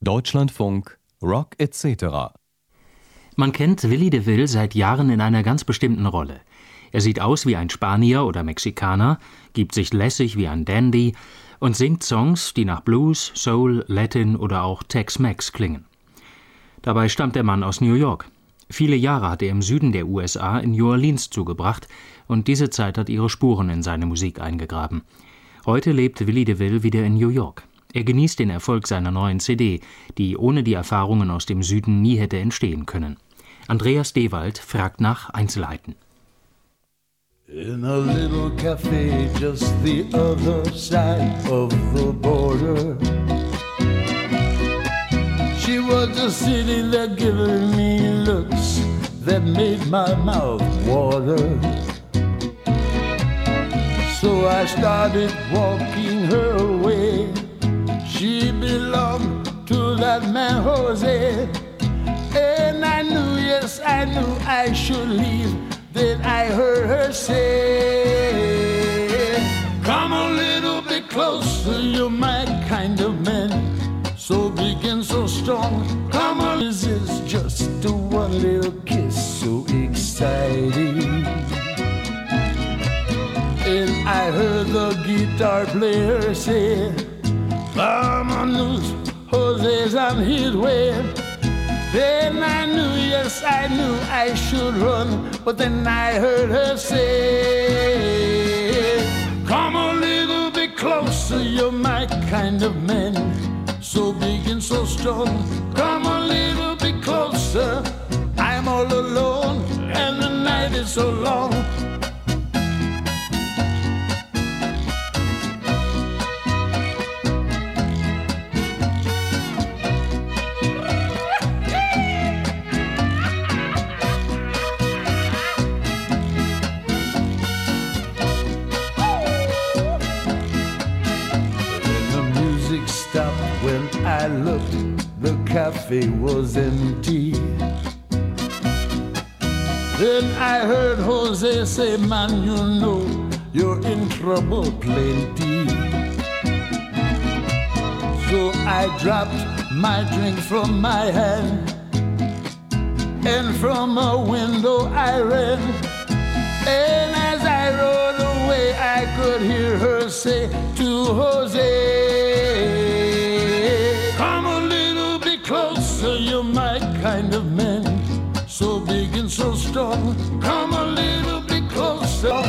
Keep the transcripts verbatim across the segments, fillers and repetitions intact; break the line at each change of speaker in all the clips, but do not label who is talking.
Deutschlandfunk Rock et cetera.
Man kennt Willy DeVille seit Jahren in einer ganz bestimmten Rolle. Er sieht aus wie ein Spanier oder Mexikaner, gibt sich lässig wie ein Dandy und singt Songs, die nach Blues, Soul, Latin oder auch Tex-Mex klingen. Dabei stammt der Mann aus New York. Viele Jahre hat er im Süden der U S A in New Orleans zugebracht und diese Zeit hat ihre Spuren in seine Musik eingegraben. Heute lebt Willy DeVille wieder in New York. Er genießt den Erfolg seiner neuen C D, die ohne die Erfahrungen aus dem Süden nie hätte entstehen können. Andreas Dewald fragt nach Einzelheiten.
In a little cafe just the other side of the border, she was just sitting there giving me looks that made my mouth water. So I started walking her way. She belonged to that man Jose, and I knew, yes, I knew I should leave. Then I heard her say, come a little bit closer, you're my kind of man, so big and so strong. Come on, this is just a one little kiss, so exciting. And I heard the guitar player say, come on, Jose's on his way. Then I knew, yes, I knew I should run, but then I heard her say, come a little bit closer, you're my kind of man, so big and so strong. Come a little bit closer, I'm all alone, and the night is so long. I looked, the cafe was empty. Then I heard Jose say, man, you know, you're in trouble plenty. So I dropped my drink from my hand, and from a window I ran. And as I rode away, I could hear her say to Jose, closer, you're my kind of man, so big and so strong. Come a little bit closer.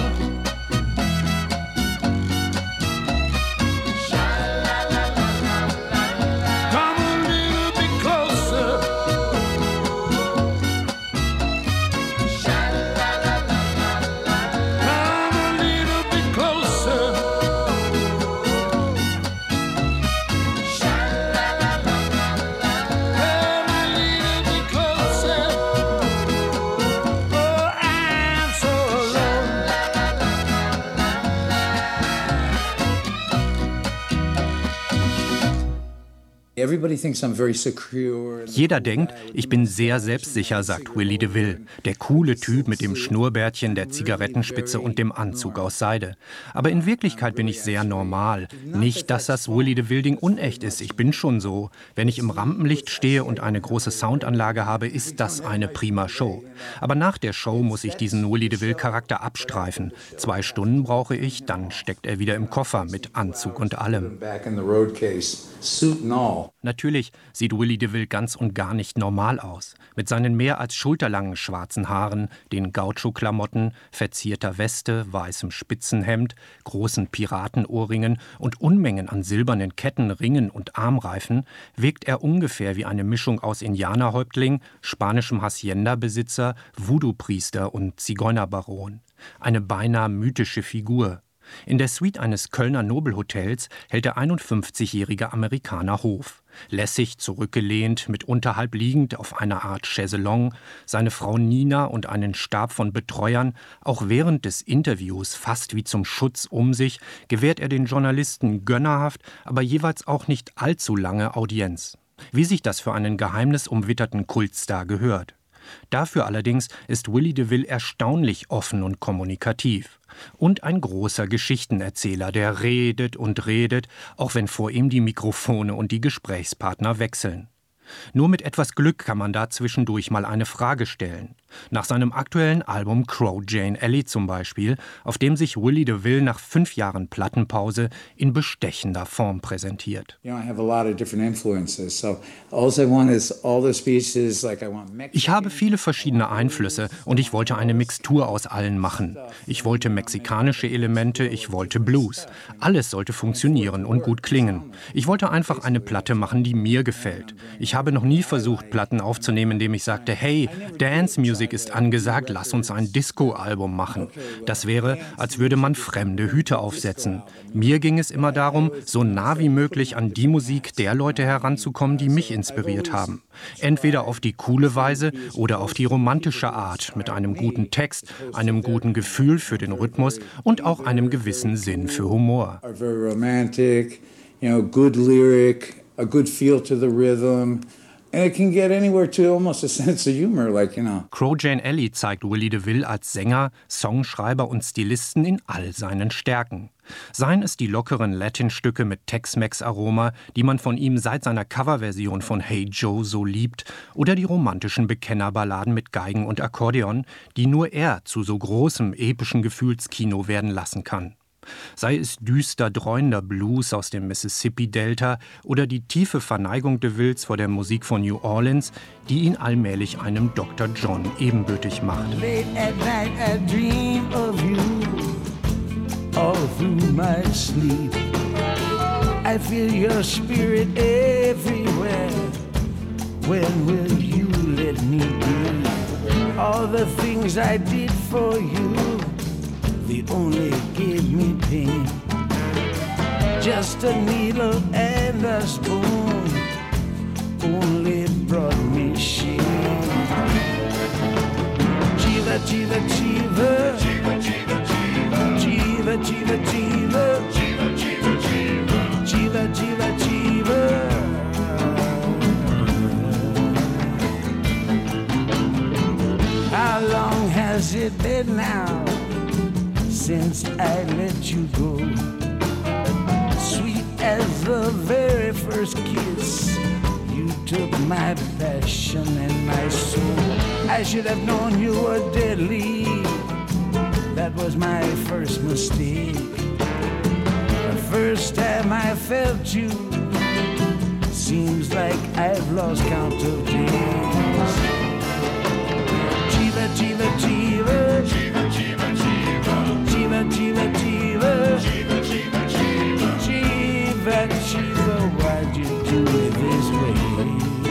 Come a little bit closer. Come a little bit closer.
Jeder denkt, ich bin sehr selbstsicher, sagt Willy DeVille. Der coole Typ mit dem Schnurrbärtchen, der Zigarettenspitze und dem Anzug aus Seide. Aber in Wirklichkeit bin ich sehr normal. Nicht, dass das Willy DeVille-Ding unecht ist. Ich bin schon so. Wenn ich im Rampenlicht stehe und eine große Soundanlage habe, ist das eine prima Show. Aber nach der Show muss ich diesen Willy DeVille-Charakter abstreifen. Zwei Stunden brauche ich, dann steckt er wieder im Koffer mit Anzug und allem. Natürlich sieht Willy DeVille ganz und gar nicht normal aus. Mit seinen mehr als schulterlangen schwarzen Haaren, den Gaucho-Klamotten, verzierter Weste, weißem Spitzenhemd, großen Piratenohrringen und Unmengen an silbernen Ketten, Ringen und Armreifen wirkt er ungefähr wie eine Mischung aus Indianerhäuptling, spanischem Hacienda-Besitzer, Voodoo-Priester und Zigeunerbaron. Eine beinahe mythische Figur. In der Suite eines Kölner Nobelhotels hält der einundfünfzigjährige Amerikaner Hof. Lässig zurückgelehnt, mit unterhalb liegend auf einer Art Chaiselong, seine Frau Nina und einen Stab von Betreuern, auch während des Interviews fast wie zum Schutz um sich, gewährt er den Journalisten gönnerhaft, aber jeweils auch nicht allzu lange Audienz. Wie sich das für einen geheimnisumwitterten Kultstar gehört. Dafür allerdings ist Willie DeVille erstaunlich offen und kommunikativ. Und ein großer Geschichtenerzähler, der redet und redet, auch wenn vor ihm die Mikrofone und die Gesprächspartner wechseln. Nur mit etwas Glück kann man da zwischendurch mal eine Frage stellen. Nach seinem aktuellen Album Crow Jane Alley zum Beispiel, auf dem sich Willie DeVille nach fünf Jahren Plattenpause in bestechender Form präsentiert. Ich habe viele verschiedene Einflüsse und ich wollte eine Mixtur aus allen machen. Ich wollte mexikanische Elemente, ich wollte Blues. Alles sollte funktionieren und gut klingen. Ich wollte einfach eine Platte machen, die mir gefällt. Ich habe noch nie versucht, Platten aufzunehmen, indem ich sagte, hey, Dance Music ist angesagt, lass uns ein Disco-Album machen. Das wäre, als würde man fremde Hüte aufsetzen. Mir ging es immer darum, so nah wie möglich an die Musik der Leute heranzukommen, die mich inspiriert haben. Entweder auf die coole Weise oder auf die romantische Art, mit einem guten Text, einem guten Gefühl für den Rhythmus und auch einem gewissen Sinn für Humor.
A good feel to the rhythm, and it can get anywhere to almost a sense of humor, like, you know.
Crow Jane Alley zeigt Willie DeVille als Sänger, Songschreiber und Stilisten in all seinen Stärken. Seien es die lockeren Latin-Stücke mit Tex-Mex-Aroma, die man von ihm seit seiner Coverversion von Hey Joe so liebt, oder die romantischen Bekennerballaden mit Geigen und Akkordeon, die nur er zu so großem, epischen Gefühlskino werden lassen kann. Sei es düster dreuender Blues aus dem Mississippi-Delta oder die tiefe Verneigung DeVilles vor der Musik von New Orleans, die ihn allmählich einem Doktor John ebenbürtig macht.
Late at night I dream of you, all through my sleep. I feel your spirit everywhere. When will you let me be? All the things I did for you, they only gave me pain. Just a needle and a spoon only brought me shame. Chiva, chiva, chiva, chiva, chiva, chiva, chiva, chiva, chiva, chiva, chiva, chiva, chiva. How long has it been now since I let you go? Sweet as the very first kiss, you took my passion and my soul. I should have known you were deadly, that was my first mistake. The first time I felt you, seems like I've lost count of days. Chiva, chiva, chiva, chiva, chiva, chiva, chiva, chiva, chiva, chiva, chiva, chiva, chiva, chiva, why'd you do it this way?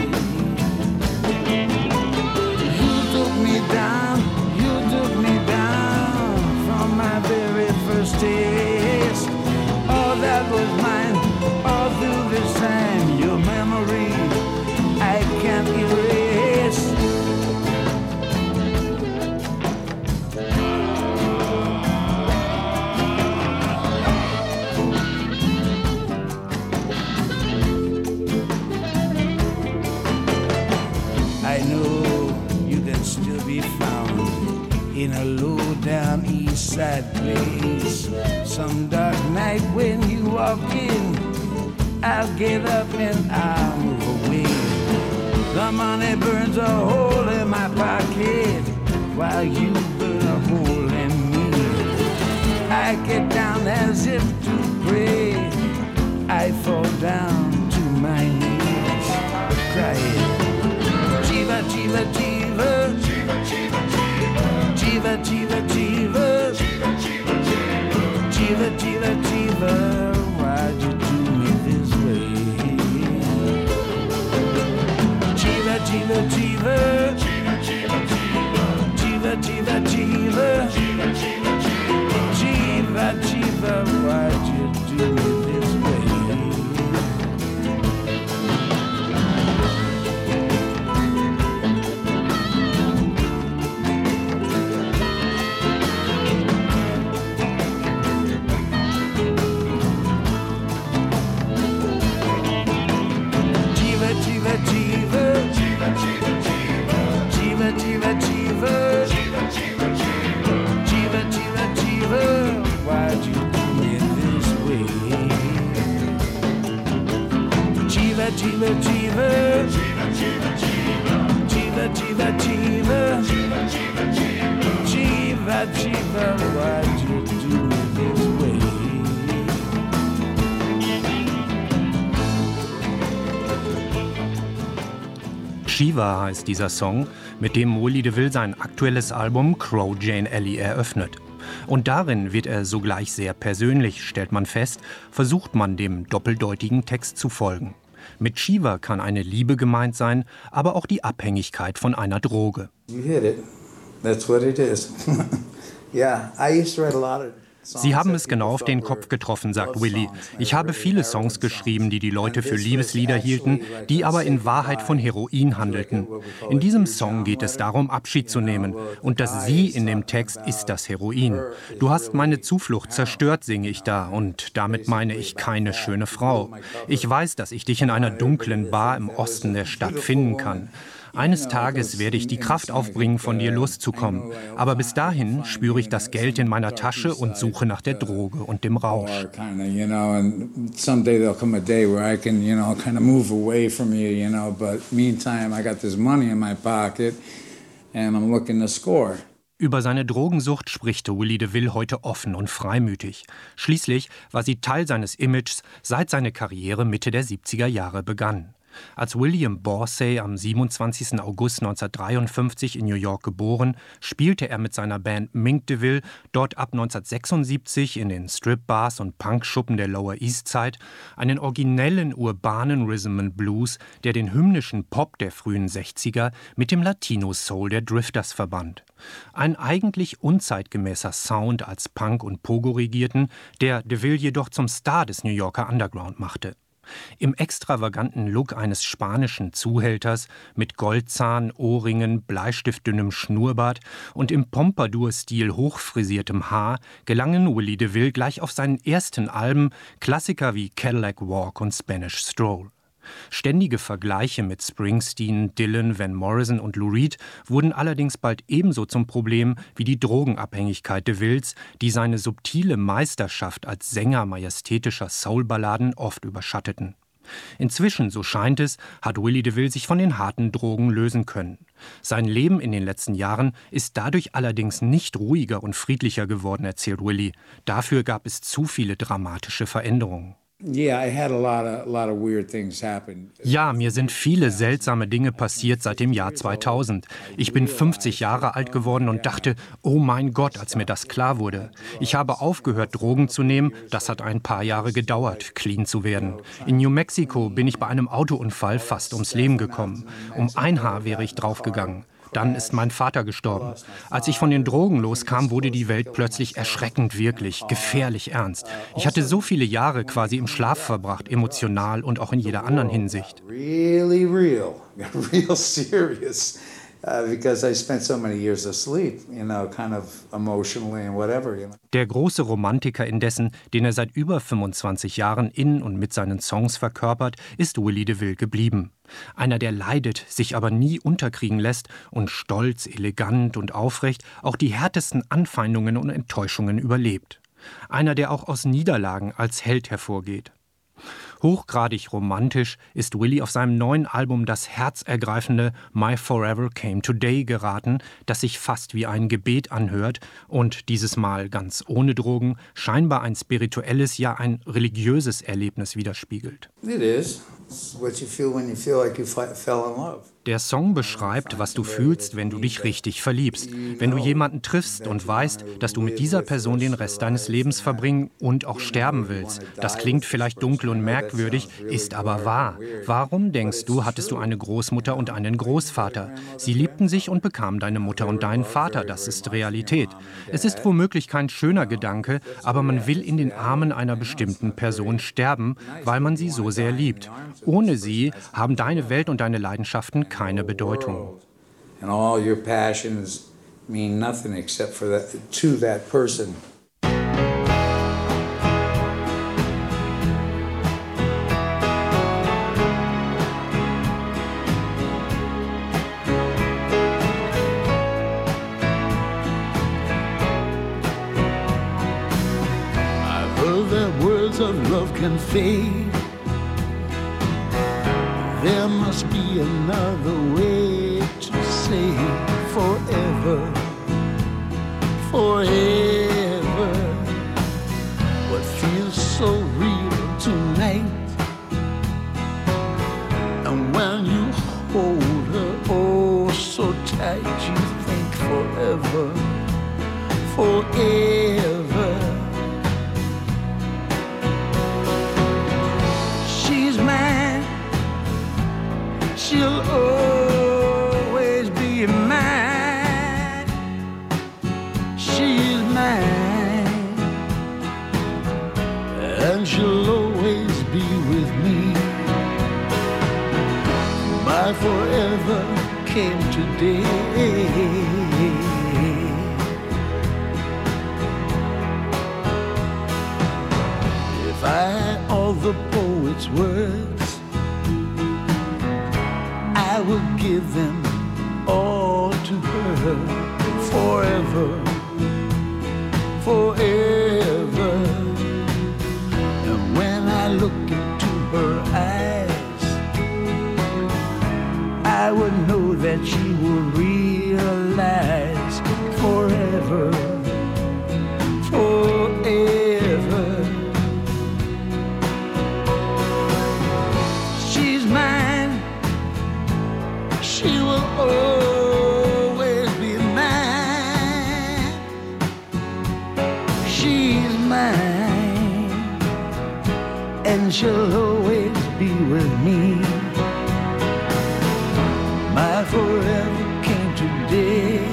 You took me down, you took me down from my very first taste. All that was mine, all through this time, your memory I can't erase. In a low-down east side place, some dark night when you walk in, I'll get up and I'll move away. The money burns a hole in my pocket while you burn a hole in me. I get down as if to pray, I fall down to my knees, crying, Chiva, Chiva, Chiva, Chiva, Chiva, Chiva, Chiva, Chiva, Chiva, Chiva, Chiva, why'd you do me this way? Chiva, Chiva, Chiva, Chiva, Chiva, Chiva, Chiva, Chiva, Chiva, why'd you do me this way? Chiva, Chiva, Chiva, Chiva, Chiva, Jiva, Jiva, Jiva, Jiva, Jiva, why'd you do me this way?
Shiva heißt dieser Song, mit dem Willie DeVille sein aktuelles Album Crow Jane Alley eröffnet. Und darin wird er sogleich sehr persönlich, stellt man fest, versucht man dem doppeldeutigen Text zu folgen. Mit Shiva kann eine Liebe gemeint sein, aber auch die Abhängigkeit von einer Droge.
You hit it. That's what it is. Yeah, I used to write a lot of
Sie haben es genau auf den Kopf getroffen, sagt Willie. Ich habe viele Songs geschrieben, die die Leute für Liebeslieder hielten, die aber in Wahrheit von Heroin handelten. In diesem Song geht es darum, Abschied zu nehmen. Und das Sie in dem Text ist das Heroin. Du hast meine Zuflucht zerstört, singe ich da. Und damit meine ich keine schöne Frau. Ich weiß, dass ich dich in einer dunklen Bar im Osten der Stadt finden kann. Eines Tages werde ich die Kraft aufbringen, von dir loszukommen. Aber bis dahin spüre ich das Geld in meiner Tasche und suche nach der Droge und dem Rausch. Über seine Drogensucht spricht Willie DeVille heute offen und freimütig. Schließlich war sie Teil seines Images, seit seine Karriere Mitte der siebziger Jahre begann. Als William Borsay am siebenundzwanzigsten August neunzehnhundertdreiundfünfzig in New York geboren, spielte er mit seiner Band Mink DeVille dort ab neunzehnhundertsechsundsiebzig in den Strip-Bars und Punkschuppen der Lower East Side einen originellen urbanen Rhythm and Blues, der den hymnischen Pop der frühen sechziger mit dem Latino-Soul der Drifters verband. Ein eigentlich unzeitgemäßer Sound als Punk und Pogo regierten, der DeVille jedoch zum Star des New Yorker Underground machte. Im extravaganten Look eines spanischen Zuhälters mit Goldzahn, Ohrringen, bleistiftdünnem Schnurrbart und im Pompadour-Stil hochfrisiertem Haar gelangen Willie DeVille gleich auf seinen ersten Alben Klassiker wie Cadillac Walk und Spanish Stroll. Ständige Vergleiche mit Springsteen, Dylan, Van Morrison und Lou Reed wurden allerdings bald ebenso zum Problem wie die Drogenabhängigkeit DeVilles, die seine subtile Meisterschaft als Sänger majestätischer Soulballaden oft überschatteten. Inzwischen, so scheint es, hat Willie DeVille sich von den harten Drogen lösen können. Sein Leben in den letzten Jahren ist dadurch allerdings nicht ruhiger und friedlicher geworden, erzählt Willie. Dafür gab es zu viele dramatische Veränderungen. Ja, mir sind viele seltsame Dinge passiert seit dem Jahr zweitausend. Ich bin fünfzig Jahre alt geworden und dachte, oh mein Gott, als mir das klar wurde. Ich habe aufgehört, Drogen zu nehmen. Das hat ein paar Jahre gedauert, clean zu werden. In New Mexico bin ich bei einem Autounfall fast ums Leben gekommen. Um ein Haar wäre ich draufgegangen. Dann ist mein Vater gestorben. Als ich von den Drogen loskam, wurde die Welt plötzlich erschreckend wirklich, gefährlich ernst. Ich hatte so viele Jahre quasi im Schlaf verbracht, emotional und auch in jeder anderen Hinsicht.
Really real, real serious. Uh, because I spent so many years asleep, you know, kind of emotionally and whatever, you know.
Der große Romantiker indessen, den er seit über fünfundzwanzig Jahren in und mit seinen Songs verkörpert, ist Willie DeVille geblieben. Einer, der leidet, sich aber nie unterkriegen lässt und stolz, elegant und aufrecht auch die härtesten Anfeindungen und Enttäuschungen überlebt. Einer, der auch aus Niederlagen als Held hervorgeht. Hochgradig romantisch ist Willie auf seinem neuen Album das herzergreifende My Forever Came Today geraten, das sich fast wie ein Gebet anhört und dieses Mal ganz ohne Drogen scheinbar ein spirituelles, ja ein religiöses Erlebnis widerspiegelt.
It is. It's what you feel when you feel like you fell in love.
Der Song beschreibt, was du fühlst, wenn du dich richtig verliebst. Wenn du jemanden triffst und weißt, dass du mit dieser Person den Rest deines Lebens verbringen und auch sterben willst. Das klingt vielleicht dunkel und merkwürdig, ist aber wahr. Warum, denkst du, hattest du eine Großmutter und einen Großvater? Sie liebten sich und bekamen deine Mutter und deinen Vater. Das ist Realität. Es ist womöglich kein schöner Gedanke, aber man will in den Armen einer bestimmten Person sterben, weil man sie so sehr liebt. Ohne sie haben deine Welt und deine Leidenschaften keine Bedeutung.
And all your passions mean nothing except for that, to that person.
I've heard that words of love can fade. There must be another way to say forever, forever. What feels so real tonight? And when you hold her oh so tight, you think forever, forever. She's mine, she'll always be mine. She's mine, and she'll always be with me. My forever came today. If I had all the poet's words, I would give them all to her. Forever, forever. And when I look into her eyes, I would know that she will realize forever, forever. She's mine, she will always be mine. She's mine, and she'll always be with me. My forever came today.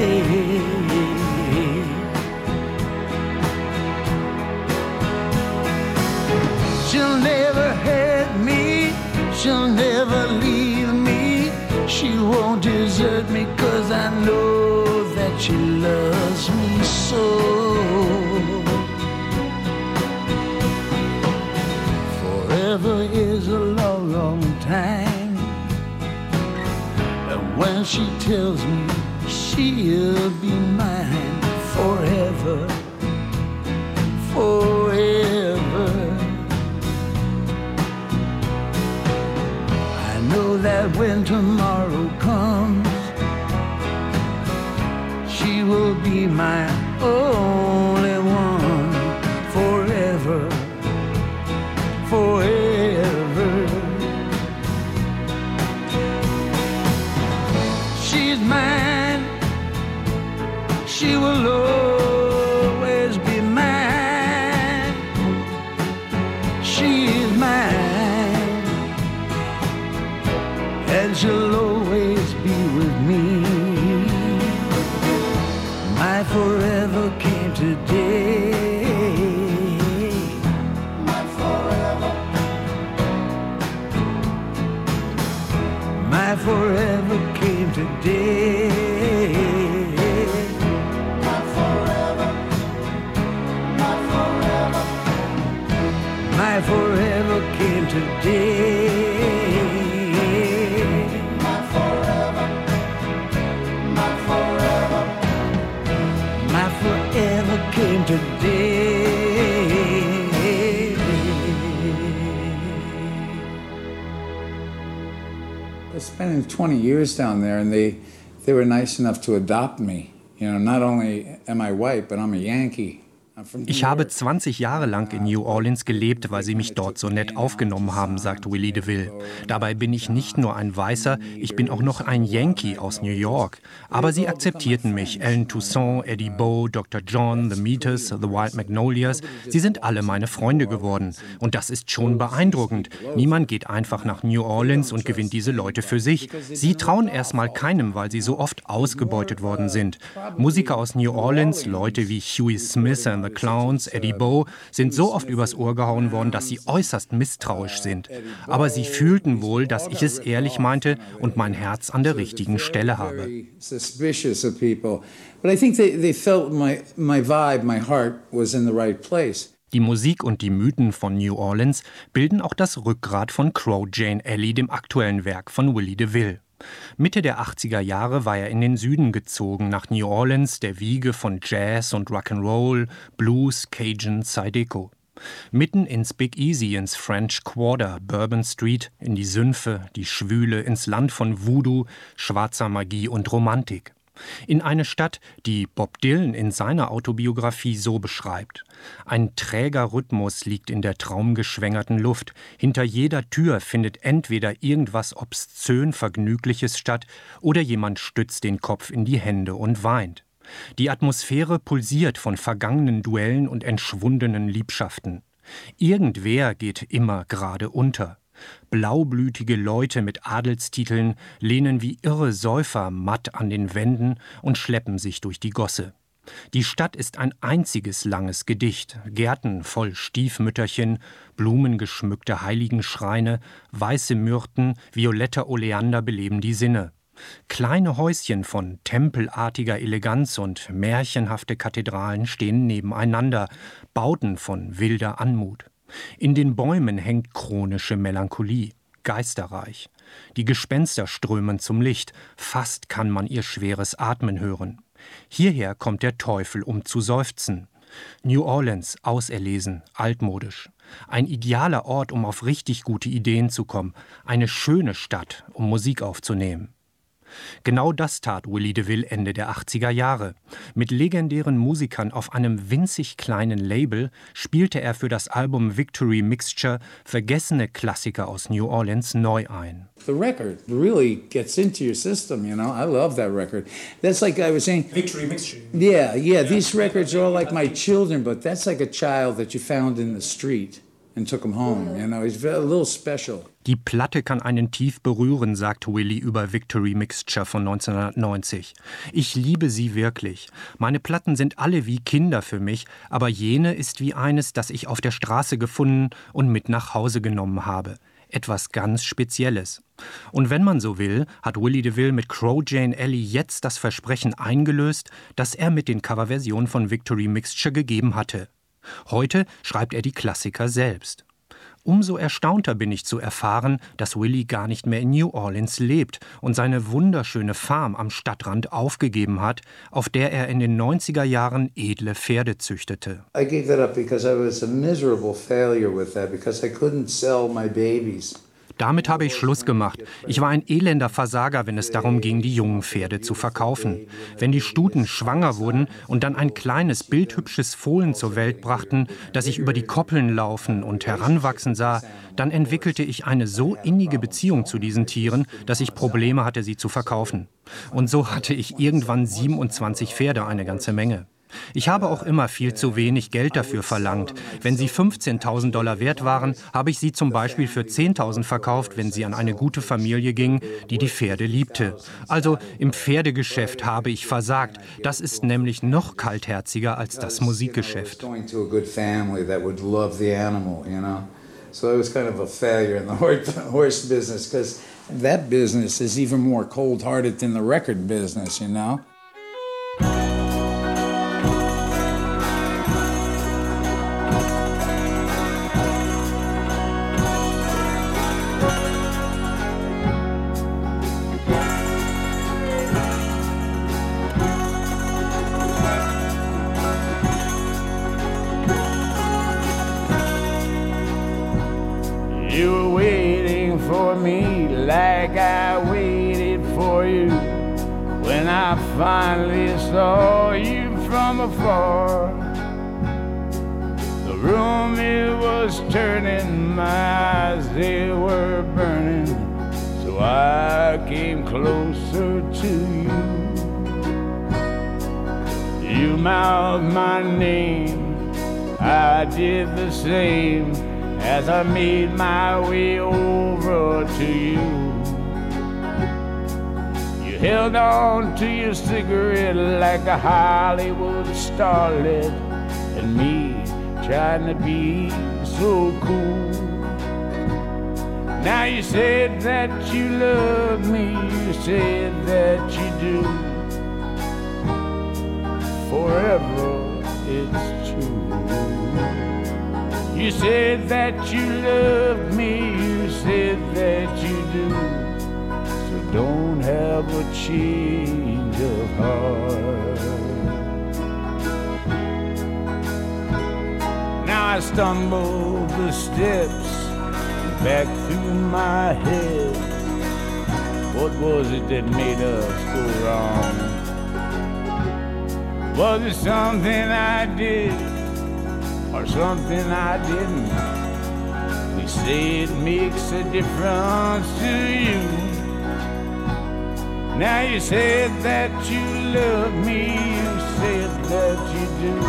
She'll never hurt me, she'll never leave me. She won't desert me, 'cause I know that she loves me so. Forever is a long, long time. And when she tells me she'll be mine forever, forever, I know that when tomorrow comes, she will be my only one forever, forever. She's mine, she will always be mine. She's mine, and she'll always be with me. My forever came today. My forever, my forever came today. My forever, my forever, my forever came today. My forever, my forever, my forever came today.
I spent twenty years down there, and they, they were nice enough to adopt me. You know, not only am I white, but I'm a Yankee.
Ich habe zwanzig Jahre lang in New Orleans gelebt, weil sie mich dort so nett aufgenommen haben, sagt Willie DeVille. Dabei bin ich nicht nur ein Weißer, ich bin auch noch ein Yankee aus New York. Aber sie akzeptierten mich. Ellen Toussaint, Eddie Bo, Doktor John, The Meters, The Wild Magnolias. Sie sind alle meine Freunde geworden. Und das ist schon beeindruckend. Niemand geht einfach nach New Orleans und gewinnt diese Leute für sich. Sie trauen erstmal keinem, weil sie so oft ausgebeutet worden sind. Musiker aus New Orleans, Leute wie Huey Smith and the Clowns, Eddie Bo, sind so oft übers Ohr gehauen worden, dass sie äußerst misstrauisch sind. Aber sie fühlten wohl, dass ich es ehrlich meinte und mein Herz an der richtigen Stelle habe. Die Musik und die Mythen von New Orleans bilden auch das Rückgrat von Crow Jane Alley, dem aktuellen Werk von Willie DeVille. Mitte der achtziger Jahre war er in den Süden gezogen, nach New Orleans, der Wiege von Jazz und Rock'n'Roll, Blues, Cajun, Zydeco. Mitten ins Big Easy, ins French Quarter, Bourbon Street, in die Sümpfe, die Schwüle, ins Land von Voodoo, schwarzer Magie und Romantik. In eine Stadt, die Bob Dylan in seiner Autobiografie so beschreibt: Ein träger Rhythmus liegt in der traumgeschwängerten Luft. Hinter jeder Tür findet entweder irgendwas obszön Vergnügliches statt oder jemand stützt den Kopf in die Hände und weint. Die Atmosphäre pulsiert von vergangenen Duellen und entschwundenen Liebschaften. Irgendwer geht immer gerade unter. Blaublütige Leute mit Adelstiteln lehnen wie irre Säufer matt an den Wänden und schleppen sich durch die Gosse. Die Stadt ist ein einziges langes Gedicht, Gärten voll Stiefmütterchen, blumengeschmückte Heiligenschreine, weiße Myrten, violetter Oleander beleben die Sinne. Kleine Häuschen von tempelartiger Eleganz und märchenhafte Kathedralen stehen nebeneinander, Bauten von wilder Anmut. In den Bäumen hängt chronische Melancholie, geisterreich. Die Gespenster strömen zum Licht, fast kann man ihr schweres Atmen hören. Hierher kommt der Teufel, um zu seufzen. New Orleans, auserlesen, altmodisch. Ein idealer Ort, um auf richtig gute Ideen zu kommen. Eine schöne Stadt, um Musik aufzunehmen. Genau das tat Willie DeVille Ende der achtziger Jahre. Mit legendären Musikern auf einem winzig kleinen Label spielte er für das Album Victory Mixture vergessene Klassiker aus New Orleans neu ein.
The record really gets into your system, you know. I love that record. That's like I was saying.
Victory Mixture.
Yeah, yeah. These records are all like my children, but that's like a child that you found in the street and took him home. You know, he's a little special.
Die Platte kann einen tief berühren, sagt Willie über Victory Mixture von neunzehnhundertneunzig. Ich liebe sie wirklich. Meine Platten sind alle wie Kinder für mich, aber jene ist wie eines, das ich auf der Straße gefunden und mit nach Hause genommen habe. Etwas ganz Spezielles. Und wenn man so will, hat Willie DeVille mit Crow Jane Alley jetzt das Versprechen eingelöst, das er mit den Coverversionen von Victory Mixture gegeben hatte. Heute schreibt er die Klassiker selbst. Umso erstaunter bin ich zu erfahren, dass Willie gar nicht mehr in New Orleans lebt und seine wunderschöne Farm am Stadtrand aufgegeben hat, auf der er in den neunziger Jahren edle Pferde züchtete.
I gave that up because I was a miserable failure with that because I couldn't sell my babies.
Damit habe ich Schluss gemacht. Ich war ein elender Versager, wenn es darum ging, die jungen Pferde zu verkaufen. Wenn die Stuten schwanger wurden und dann ein kleines, bildhübsches Fohlen zur Welt brachten, das ich über die Koppeln laufen und heranwachsen sah, dann entwickelte ich eine so innige Beziehung zu diesen Tieren, dass ich Probleme hatte, sie zu verkaufen. Und so hatte ich irgendwann siebenundzwanzig Pferde, eine ganze Menge. Ich habe auch immer viel zu wenig Geld dafür verlangt. Wenn sie fünfzehntausend Dollar wert waren, habe ich sie zum Beispiel für zehntausend verkauft, wenn sie an eine gute Familie gingen, die die Pferde liebte. Also im Pferdegeschäft habe ich versagt. Das ist nämlich noch kaltherziger als das Musikgeschäft.
So it was kind of a failure in the horse business because that business is even more cold-hearted than the record business, you know.
You were waiting for me like I waited for you when I finally saw you from afar. The room it was turning, my eyes they were burning, so I came closer to you. You mouthed my name, I did the same as I made my way over to you. You held on to your cigarette like a Hollywood starlet, and me trying to be so cool. Now you said that you love me, you said that you do. Forever it's true. You said that you loved me, you said that you do. So don't have a change of heart. Now I I stumbled the steps back through my head. What was it that made us go wrong? Was it something I did or something I didn't? We say it makes a difference to you. Now you said that you love me, you said that you do.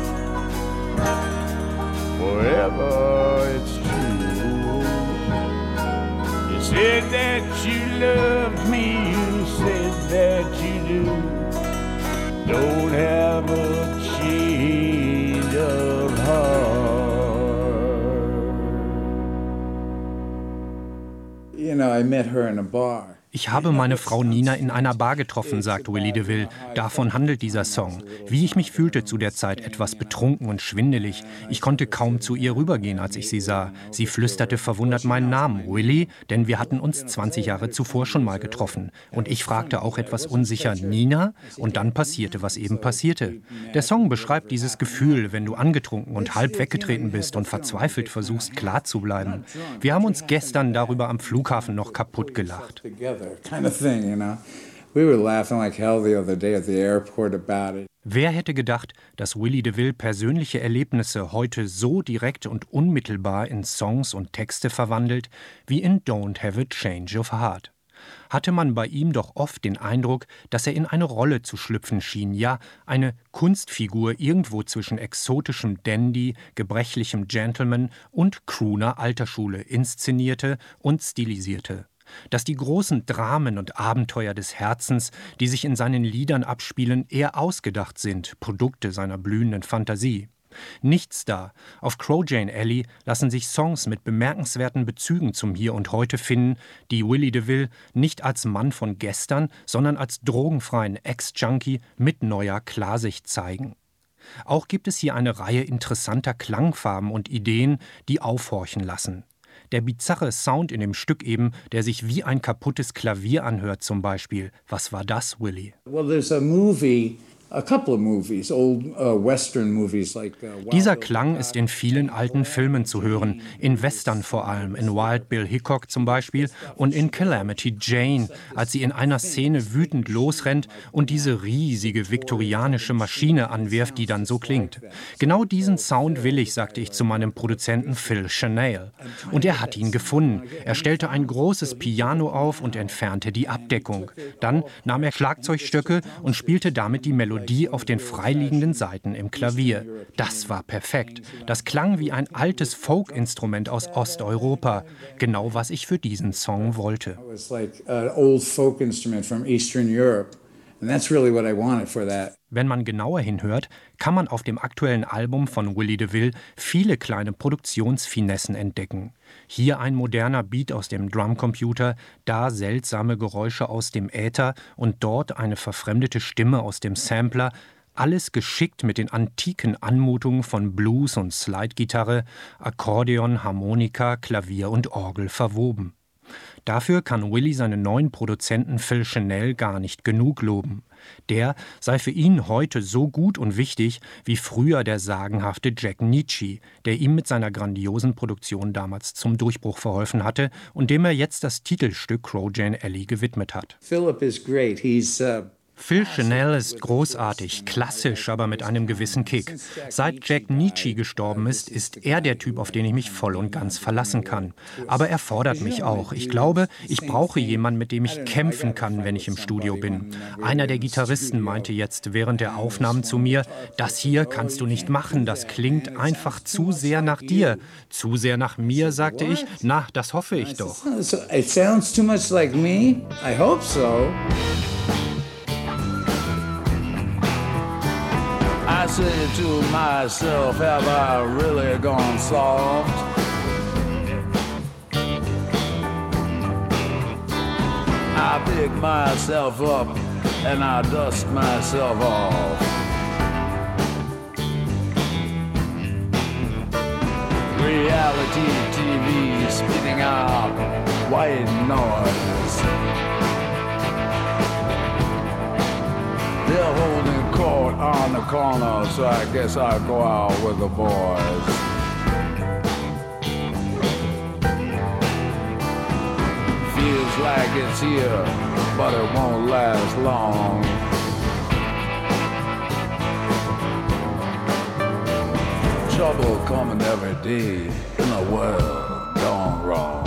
Forever it's true. You said that you loved me, you said that you do. Don't have a change of heart.
You know, I met her in a bar.
Ich habe meine Frau Nina in einer Bar getroffen, sagt Willie DeVille. Davon handelt dieser Song. Wie ich mich fühlte zu der Zeit, etwas betrunken und schwindelig. Ich konnte kaum zu ihr rübergehen, als ich sie sah. Sie flüsterte verwundert meinen Namen, Willie, denn wir hatten uns zwanzig Jahre zuvor schon mal getroffen. Und ich fragte auch etwas unsicher, Nina? Und dann passierte, was eben passierte. Der Song beschreibt dieses Gefühl, wenn du angetrunken und halb weggetreten bist und verzweifelt versuchst, klar zu bleiben. Wir haben uns gestern darüber am Flughafen noch kaputt gelacht.
Kind of thing, you know. We were laughing like hell the other day at the airport about it.
Wer hätte gedacht, dass Willie DeVille persönliche Erlebnisse heute so direkt und unmittelbar in Songs und Texte verwandelt, wie in Don't Have a Change of Heart? Hatte man bei ihm doch oft den Eindruck, dass er in eine Rolle zu schlüpfen schien, ja, eine Kunstfigur irgendwo zwischen exotischem Dandy, gebrechlichem Gentleman und Crooner Altersschule inszenierte und stilisierte. Dass die großen Dramen und Abenteuer des Herzens, die sich in seinen Liedern abspielen, eher ausgedacht sind, Produkte seiner blühenden Fantasie. Nichts da. Auf Crow Jane Alley lassen sich Songs mit bemerkenswerten Bezügen zum Hier und Heute finden, die Willie DeVille nicht als Mann von gestern, sondern als drogenfreien Ex-Junkie mit neuer Klarsicht zeigen. Auch gibt es hier eine Reihe interessanter Klangfarben und Ideen, die aufhorchen lassen. Der bizarre Sound in dem Stück eben, der sich wie ein kaputtes Klavier anhört zum Beispiel. Was war das, Willie?
Well, there's a movie, a couple of movies, old uh, Western movies like uh,
Dieser Klang ist in vielen alten Filmen zu hören, in Western vor allem, in Wild Bill Hickok zum Beispiel und in Calamity Jane, als sie in einer Szene wütend losrennt und diese riesige viktorianische Maschine anwirft, die dann so klingt. Genau diesen Sound will ich, sagte ich zu meinem Produzenten Phil Chanel. Und er hat ihn gefunden. Er stellte ein großes Piano auf und entfernte die Abdeckung. Dann nahm er Schlagzeugstöcke und spielte damit die Melodie auf den freiliegenden Saiten im Klavier. Das war perfekt. Das klang wie ein altes Folkinstrument aus Osteuropa. Genau, was ich für diesen Song wollte. Wenn man genauer hinhört, kann man auf dem aktuellen Album von Willie DeVille viele kleine Produktionsfinessen entdecken. Hier ein moderner Beat aus dem Drumcomputer, da seltsame Geräusche aus dem Äther und dort eine verfremdete Stimme aus dem Sampler. Alles geschickt mit den antiken Anmutungen von Blues und Slidegitarre, Akkordeon, Harmonika, Klavier und Orgel verwoben. Dafür kann Willie seinen neuen Produzenten Phil Chanel gar nicht genug loben. Der sei für ihn heute so gut und wichtig wie früher der sagenhafte Jack Nitzsche, der ihm mit seiner grandiosen Produktion damals zum Durchbruch verholfen hatte und dem er jetzt das Titelstück Crow Jane Alley gewidmet hat.
Philip is great. He's uh
Phil Chanel ist großartig, klassisch, aber mit einem gewissen Kick. Seit Jack Nitzsche gestorben ist, ist er der Typ, auf den ich mich voll und ganz verlassen kann. Aber er fordert mich auch. Ich glaube, ich brauche jemanden, mit dem ich kämpfen kann, wenn ich im Studio bin. Einer der Gitarristen meinte jetzt während der Aufnahmen zu mir, das hier kannst du nicht machen, das klingt einfach zu sehr nach dir. Zu sehr nach mir, sagte ich. Na, das hoffe ich doch.
It sounds too much like me. I hope so. I say to myself, have I really gone soft? I pick myself up and I dust myself off. Reality T V spitting out white noise. They're holding court on the corner, so I guess I'll go out with the boys.
like it's here, but it won't last long. Trouble coming every day in a world gone wrong.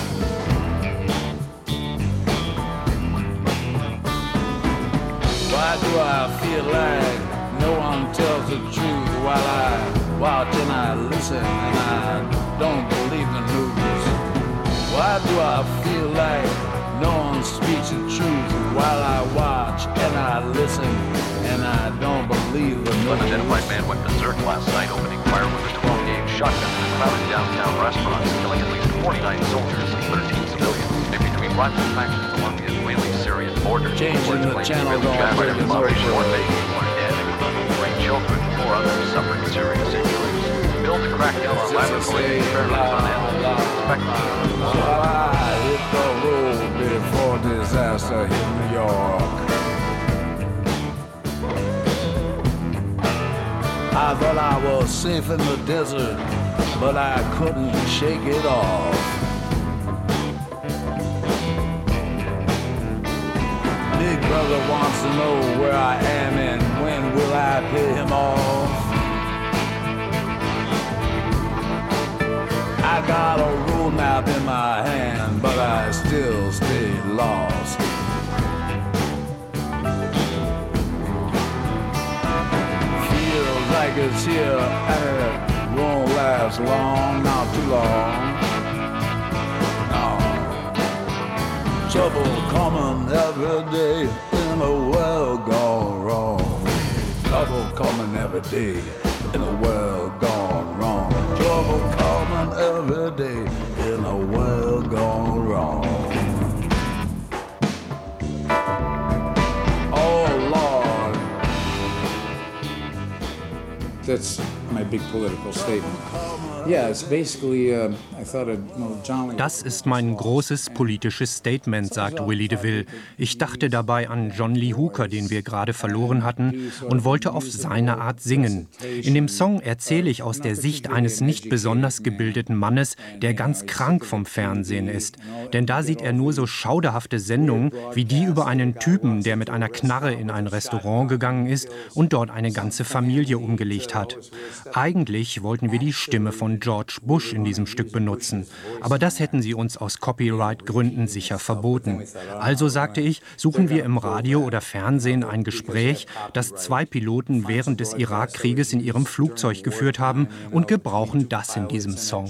Why do I feel like no one tells the truth while I watch and I listen and I don't believe the news? Why do I feel like no one speaks the truth while I watch and I listen and I don't believe the news?
An unidentified man went berserk last night, opening fire with a twelve gauge shotgun in a crowded downtown restaurant, killing at least forty-nine soldiers and thirteen civilians. In between rival factions along the Israeli-Syrian border.
Changing the channel, don't break the
operation. One baby, one dead, and with unborn children, four others suffering serious injuries. Bill to crack down on laboratory experiments on animals.
So I hit the road before disaster hit New York. I thought I was safe in the desert, but I couldn't shake it off. Big brother wants to know where I am and when will I pay him off. I got a road map in my hand, but I still stay lost. Feels like it's here and it won't last long, not too long. Trouble coming every day in a world gone wrong. Trouble coming every day in a world gone wrong. Trouble coming every day in a world gone wrong. Oh Lord.
That's my big political statement. Yeah, it's basically, uh, I thought it, you know, John...
Das ist mein großes politisches Statement, sagt Willie DeVille. Ich dachte dabei an John Lee Hooker, den wir gerade verloren hatten, und wollte auf seine Art singen. In dem Song erzähle ich aus der Sicht eines nicht besonders gebildeten Mannes, der ganz krank vom Fernsehen ist. Denn da sieht er nur so schauderhafte Sendungen wie die über einen Typen, der mit einer Knarre in ein Restaurant gegangen ist und dort eine ganze Familie umgelegt hat. Eigentlich wollten wir die Stimme von George Bush in diesem Stück benutzen. Aber das hätten sie uns aus Copyright-Gründen sicher verboten. Also sagte ich, suchen wir im Radio oder Fernsehen ein Gespräch, das zwei Piloten während des Irakkrieges in ihrem Flugzeug geführt haben und gebrauchen das in diesem Song.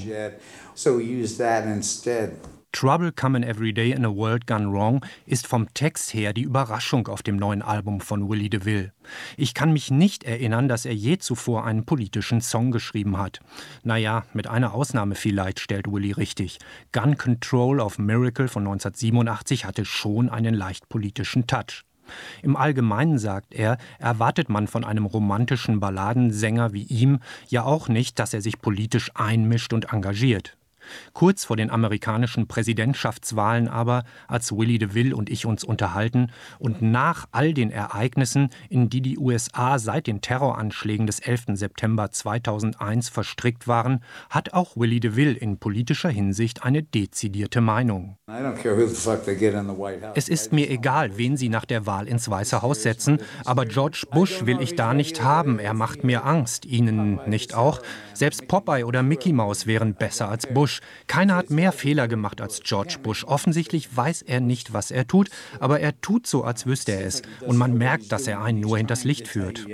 Trouble Coming Every Day in a World Gone Wrong ist vom Text her die Überraschung auf dem neuen Album von Willie DeVille. Ich kann mich nicht erinnern, dass er je zuvor einen politischen Song geschrieben hat. Naja, mit einer Ausnahme vielleicht, stellt Willie richtig. Gun Control of Miracle von neunzehnhundertsiebenundachtzig hatte schon einen leicht politischen Touch. Im Allgemeinen, sagt er, erwartet man von einem romantischen Balladensänger wie ihm ja auch nicht, dass er sich politisch einmischt und engagiert. Kurz vor den amerikanischen Präsidentschaftswahlen aber, als Willie DeVille und ich uns unterhalten und nach all den Ereignissen, in die die U S A seit den Terroranschlägen des elften September zweitausendeins verstrickt waren, hat auch Willie DeVille in politischer Hinsicht eine dezidierte Meinung. Es ist mir egal, wen sie nach der Wahl ins Weiße Haus setzen, aber George Bush will ich da nicht haben, er macht mir Angst. Ihnen nicht auch? Selbst Popeye oder Mickey Mouse wären besser als Bush. Keiner hat mehr Fehler gemacht als George Bush. Offensichtlich weiß er nicht, was er tut, aber er tut so, als wüsste er es. Und man merkt, dass er einen nur hinters Licht führt.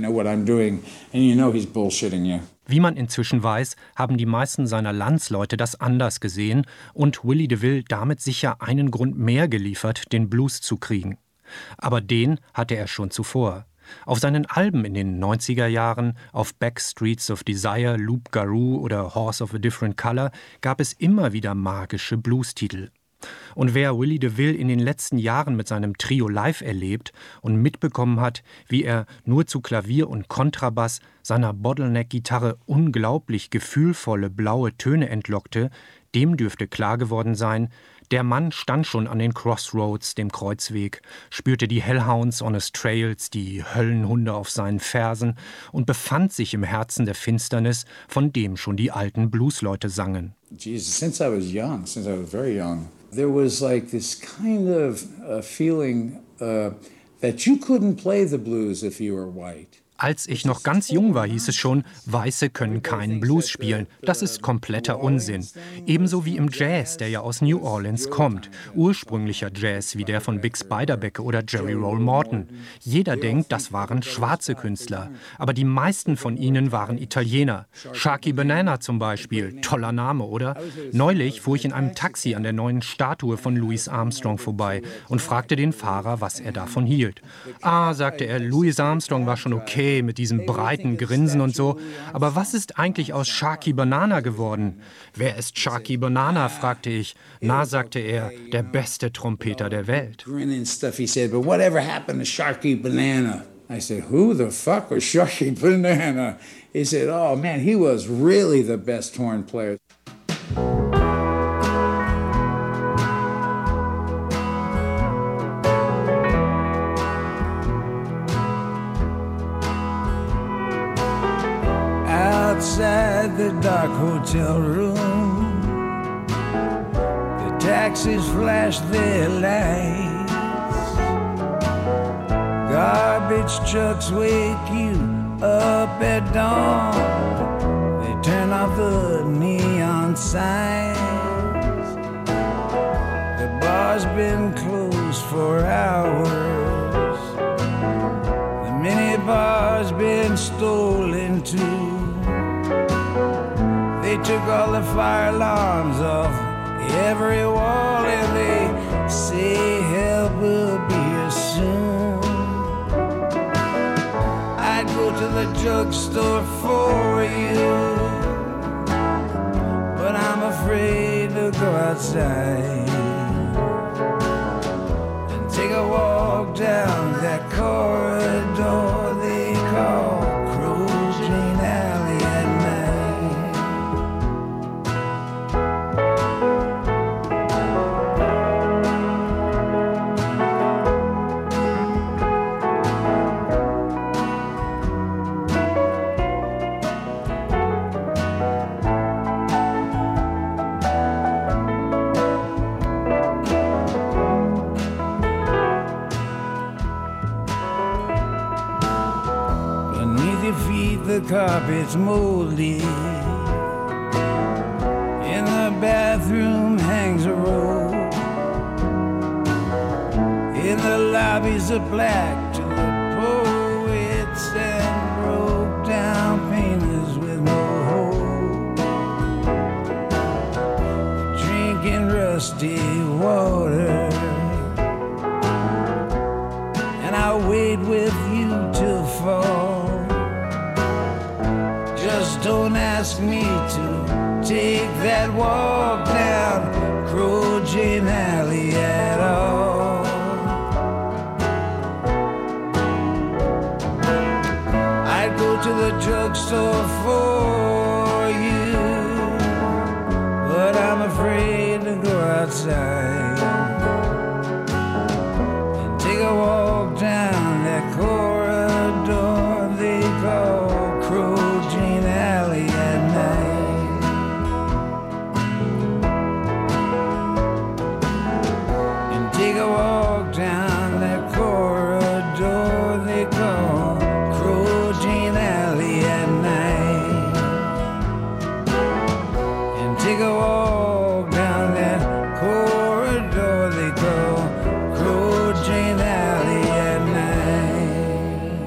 Wie man inzwischen weiß, haben die meisten seiner Landsleute das anders gesehen und Willie DeVille damit sicher einen Grund mehr geliefert, den Blues zu kriegen. Aber den hatte er schon zuvor. Auf seinen Alben in den neunziger Jahren, auf Back Streets of Desire, Loup Garou oder Horse of a Different Color, gab es immer wieder magische Bluestitel. Und wer Willie DeVille in den letzten Jahren mit seinem Trio live erlebt und mitbekommen hat, wie er nur zu Klavier und Kontrabass seiner Bottleneck-Gitarre unglaublich gefühlvolle blaue Töne entlockte, dem dürfte klar geworden sein, der Mann stand schon an den Crossroads, dem Kreuzweg, spürte die Hellhounds on his trails, die Höllenhunde auf seinen Fersen und befand sich im Herzen der Finsternis, von dem schon die alten Bluesleute sangen.
Jesus, since I was young, since I was very young, There was like this kind of uh, feeling uh, that you couldn't play the blues if you were white.
Als ich noch ganz jung war, hieß es schon, Weiße können keinen Blues spielen. Das ist kompletter Unsinn. Ebenso wie im Jazz, der ja aus New Orleans kommt. Ursprünglicher Jazz wie der von Bix Beiderbecke oder Jerry Roll Morton. Jeder denkt, das waren schwarze Künstler. Aber die meisten von ihnen waren Italiener. Sharky Banana zum Beispiel. Toller Name, oder? Neulich fuhr ich in einem Taxi an der neuen Statue von Louis Armstrong vorbei und fragte den Fahrer, was er davon hielt. Ah, sagte er, Louis Armstrong war schon okay mit diesem breiten Grinsen und so. Aber was ist eigentlich aus Sharky Banana geworden? Wer ist Sharky Banana, fragte ich. Na, sagte er, der beste Trompeter der Welt.
He said, but whatever happened to Sharky Banana? I said, who the fuck was Sharky Banana? He said, oh man, he was really the best horn player.
Outside the dark hotel room, the taxis flash their lights. Garbage trucks wake you up at dawn. They turn off the neon signs. The bar's been closed for hours. The minibar's been stolen too. They took all the fire alarms off every wall, and they say help will be here soon. I'd go to the drugstore for you, but I'm afraid to go outside and take a walk down that corridor they call Crows Lane Alley at night. The carpet's moldy. In the bathroom hangs a robe. In the lobbies a plaque to the poets and broke down painters with no hope, drinking rusty water. And I'll wait with you till fall. Just don't ask me to take that walk down Crow Jane Alley at all. I'd go to the drugstore for you, but I'm afraid to go outside and take a walk down that corridor they call Crow Jane Alley at night. And take a walk down that corridor they call Crow Jane Alley at night. And take a walk down that corridor they call Crow Jane Alley at night.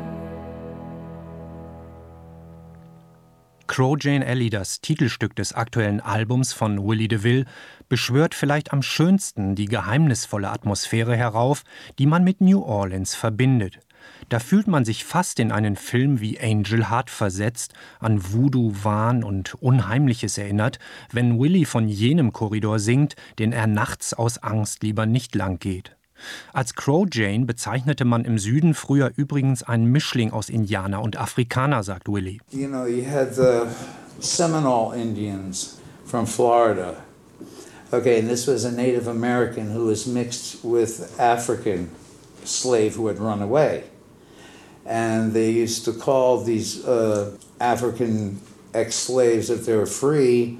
Crow Jane Alley, das Titelstück des aktuellen Albums von Willie DeVille, beschwört vielleicht am schönsten die geheimnisvolle Atmosphäre herauf, die man mit New Orleans verbindet. Da fühlt man sich fast in einen Film wie Angel Heart versetzt, an Voodoo, Wahn und Unheimliches erinnert, wenn Willie von jenem Korridor singt, den er nachts aus Angst lieber nicht lang geht. Als Crow Jane bezeichnete man im Süden früher übrigens einen Mischling aus Indianer und Afrikaner, sagt Willie.
You know, you had the Seminole Indians from Florida. Okay, and this was a Native American who was mixed with African slave who had run away. And they used to call these uh, African ex-slaves, if they were free,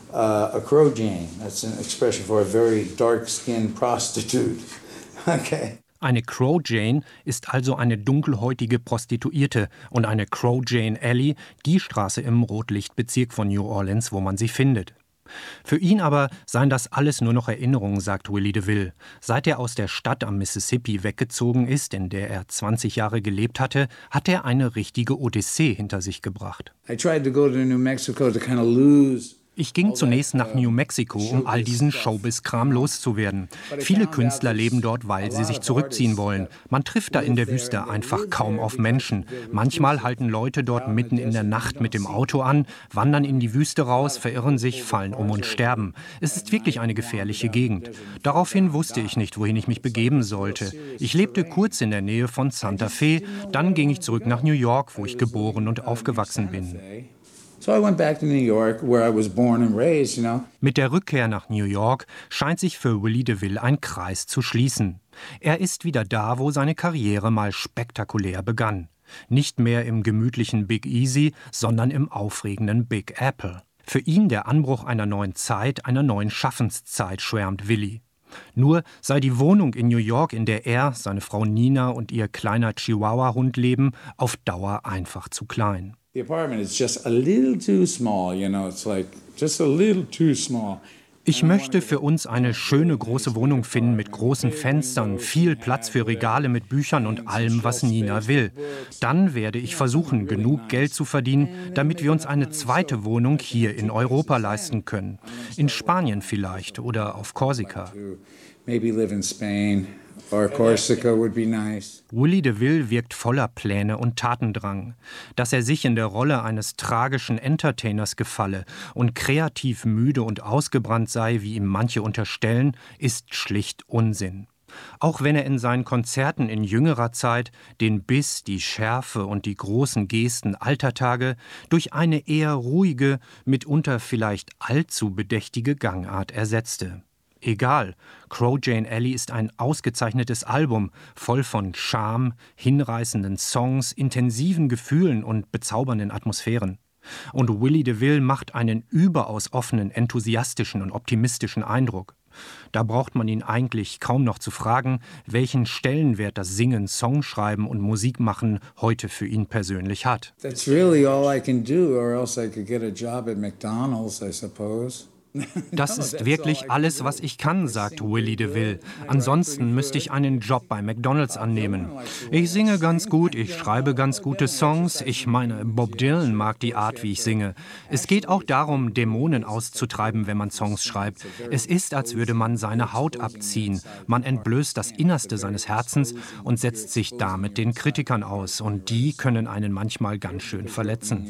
uh, a Crow Jane. That's an expression for a very dark-skinned prostitute. Okay.
Eine Crow Jane ist also eine dunkelhäutige Prostituierte und eine Crow Jane Alley die Straße im Rotlichtbezirk von New Orleans, wo man sie findet. Für ihn aber seien das alles nur noch Erinnerungen, sagt Willie DeVille. Seit er aus der Stadt am Mississippi weggezogen ist, in der er zwanzig Jahre gelebt hatte, hat er eine richtige Odyssee hinter sich gebracht.
I tried to go to New Mexico to kind of lose.
Ich ging zunächst nach New Mexico, um all diesen Showbiz-Kram loszuwerden. Viele Künstler leben dort, weil sie sich zurückziehen wollen. Man trifft da in der Wüste einfach kaum auf Menschen. Manchmal halten Leute dort mitten in der Nacht mit dem Auto an, wandern in die Wüste raus, verirren sich, fallen um und sterben. Es ist wirklich eine gefährliche Gegend. Daraufhin wusste ich nicht, wohin ich mich begeben sollte. Ich lebte kurz in der Nähe von Santa Fe, dann ging ich zurück nach New York, wo ich geboren und aufgewachsen bin.
So I went back to New York, where I was born and raised, you know.
Mit der Rückkehr nach New York scheint sich für Willie DeVille ein Kreis zu schließen. Er ist wieder da, wo seine Karriere mal spektakulär begann. Nicht mehr im gemütlichen Big Easy, sondern im aufregenden Big Apple. Für ihn der Anbruch einer neuen Zeit, einer neuen Schaffenszeit, schwärmt Willie. Nur sei die Wohnung in New York, in der er, seine Frau Nina und ihr kleiner Chihuahua-Hund leben, auf Dauer einfach zu klein.
The apartment is just a little too small, you know, it's like just a little too small.
Ich möchte für uns eine schöne große Wohnung finden mit großen Fenstern, viel Platz für Regale mit Büchern und allem, was Nina will. Dann werde ich versuchen, genug Geld zu verdienen, damit wir uns eine zweite Wohnung hier in Europa leisten können. In Spanien vielleicht oder auf Korsika.
Maybe live in Spain or Corsica would be nice.
Willie DeVille wirkt voller Pläne und Tatendrang. Dass er sich in der Rolle eines tragischen Entertainers gefalle und kreativ müde und ausgebrannt sei, wie ihm manche unterstellen, ist schlicht Unsinn. Auch wenn er in seinen Konzerten in jüngerer Zeit den Biss, die Schärfe und die großen Gesten alter Tage durch eine eher ruhige, mitunter vielleicht allzu bedächtige Gangart ersetzte. Egal, Crow Jane Alley ist ein ausgezeichnetes Album, voll von Charme, hinreißenden Songs, intensiven Gefühlen und bezaubernden Atmosphären. Und Willie DeVille macht einen überaus offenen, enthusiastischen und optimistischen Eindruck. Da braucht man ihn eigentlich kaum noch zu fragen, welchen Stellenwert das Singen, Songschreiben und Musikmachen heute für ihn persönlich hat.
That's really all I can do, or else I could get a job at McDonald's, I suppose.
Das ist wirklich alles, was ich kann, sagt Willie DeVille. Ansonsten müsste ich einen Job bei McDonald's annehmen. Ich singe ganz gut, ich schreibe ganz gute Songs. Ich meine, Bob Dylan mag die Art, wie ich singe. Es geht auch darum, Dämonen auszutreiben, wenn man Songs schreibt. Es ist, als würde man seine Haut abziehen. Man entblößt das Innerste seines Herzens und setzt sich damit den Kritikern aus. Und die können einen manchmal ganz schön verletzen.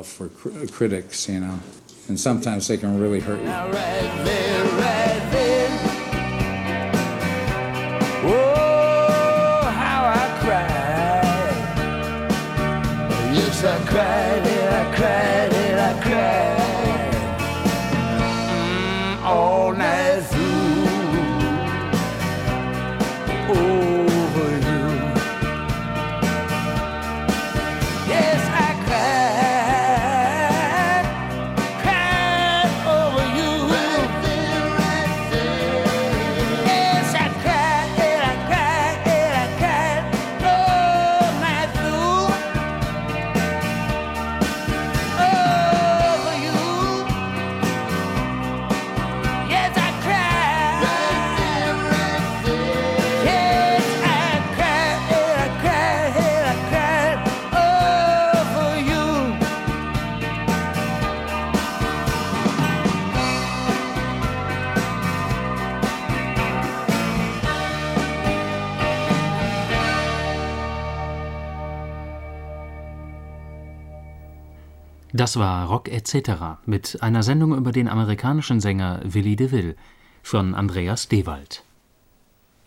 And sometimes they can really hurt you.
Now right there, right there. Oh, how I cried. Yes, I cried it, I cried it, I cried. Mm, all night through. Over you. Yes, I cried.
Das war Rock et cetera mit einer Sendung über den amerikanischen Sänger Willie DeVille von Andreas Dewald.